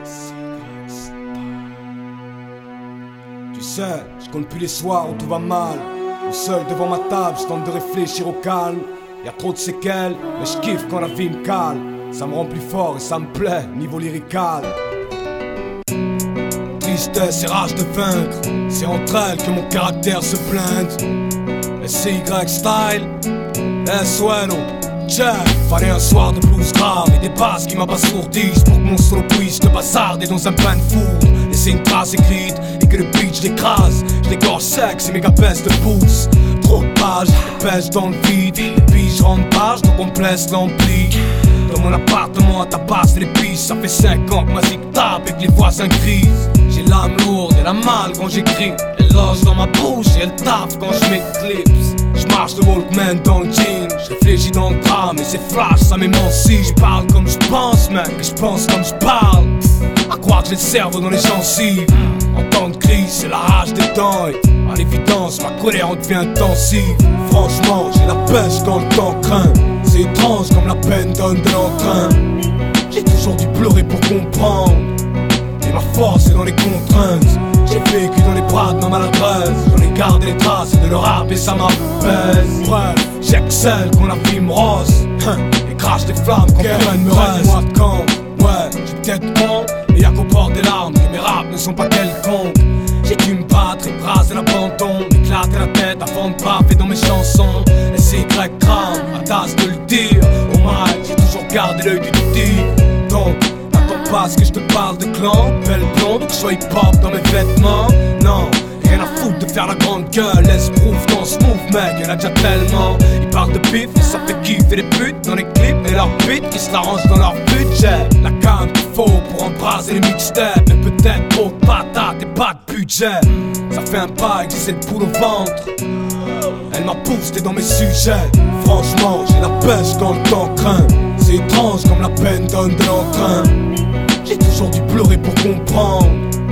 Tu sais, je compte plus les soirs où tout va mal. Tout seul devant ma table, je tente de réfléchir au calme. Y'a trop de séquelles, mais je kiffe quand la vie me cale. Ça me rend plus fort et ça me plaît, niveau lyrical. Tristesse et rage de vaincre, c'est entre elles que mon caractère se blinde. SCY style, SOLO, check. Fallait un soir de blues grave et des basses qui m'abasourdissent pour que mon solo puisse te bazarder dans un bain de foudre. Laisser une trace écrite et que le beat je l'écrase. Je l'égorge sec, c'est méga baisse de pouce. Trop de pages, des pêches dans le vide. Et puis je rentre page, donc on me laisse l'ampli. Dans mon appartement à tabasse les pistes. Ça fait 5 ans que ma zig tape et que les voisins crient. J'ai l'âme lourde et la malle quand j'écris. Elle loge dans ma bouche et elle tape quand je m'éclipse. Je marche le Walkman dans le jean. Je réfléchis dans le drame et c'est flash, ça m'émancie. Je parle comme je pense, mec, et je pense comme je parle. À croire que j'ai le cerveau dans les gencives. En temps de crise, c'est la rage des temps. Et à l'évidence, ma colère en devient intensive. Franchement, j'ai la pêche quand le temps craint. C'est étrange comme la peine donne de l'entrain. J'ai toujours dû pleurer pour comprendre. Et ma force est dans les contraintes. J'ai vécu dans les bras de ma maladresse. J'en ai gardé les traces de leur rap et ça m'apaise. Bref, j'excelle quand la vie me rose. Et crache des flammes quand rien ne me reste. Moi de camp, ouais, j'ai peut-être con. Mais y'a qu'au bord des larmes que mes raps ne sont pas quelconques. J'ai dû me battre et braser l'abandon. M'éclater la tête avant de baffer dans mes chansons. SCY crame, à tasse de le dire. Au mic, j'ai toujours gardé l'œil du petit. Donc, n'attends pas ce que je te parle de clan. Belle blonde ou que je sois hip-hop dans mes vêtements. Non, rien à foutre de faire la grande gueule. Laisse proof dans ce move, mec, y'en a déjà tellement. Ils parlent de pif et ça fait kiffer les putes dans les clips et leurs beats qui se l'arrangent dans leur budget. La cam qu'il faut pour embraser les mixtapes. Mais peut-être trop de patates et pas de budget. Ça fait un bail que j'ai cette boule au ventre. Elle m'a boosté dans mes sujets. Franchement, j'ai la pêche quand le temps craint. C'est étrange comme la peine donne de l'entrain. J'ai toujours dû pleurer pour comprendre.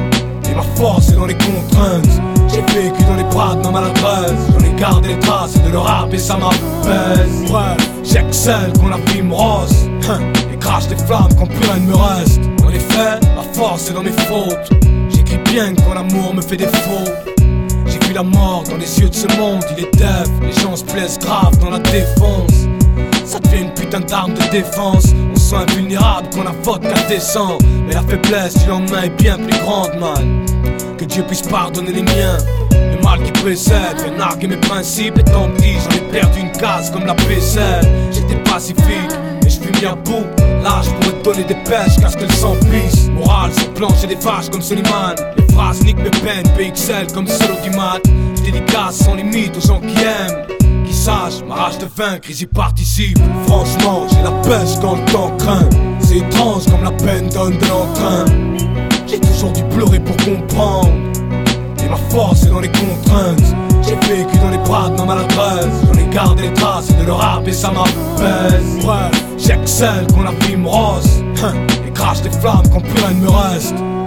Et ma force est dans les contraintes. J'ai vécu dans les bras de ma maladresse. J'en ai gardé les traces de leur rap et ça m'apaise. Bref, j'excelle quand la vie me rose. Et crache des flammes quand plus rien ne me reste. En effet, ma force est dans mes fautes. J'écris bien quand l'amour me fait défaut. J'ai vu la mort dans les yeux de ce monde, il est dev. Les gens se plaisent grave dans la défense. Ça devient une putain d'arme de défense. On se sent invulnérable quand la vodka descend. Mais la faiblesse du lendemain est bien plus grande, man. Que Dieu puisse pardonner les miens. Le mal qui précède fait narguer mes principes. Et tant pis, j'en ai perdu une case comme la PC. J'étais pacifique et je suis mis à bout. Là je pourrais te donner des pêches qu'à ce que le sang pisse. Morale sur planche et des vaches comme Soliman. Les phrases niquent mes peines, PXL comme solo du mat. Je dédicace sans limite aux gens qui aiment. Qui sachent, ma rage de vaincre, ils y participent. Franchement, j'ai la pêche quand le temps craint. C'est étrange comme la peine donne de l'entrain. J'ai toujours dû pleurer pour comprendre. Et ma force est dans les contraintes. J'ai vécu dans les bras de ma maladresse. J'en ai gardé les traces de leur rap et ça m'apaise. Bref, j'excelle quand la vie me rose. Et crache des flammes quand plus rien ne me reste.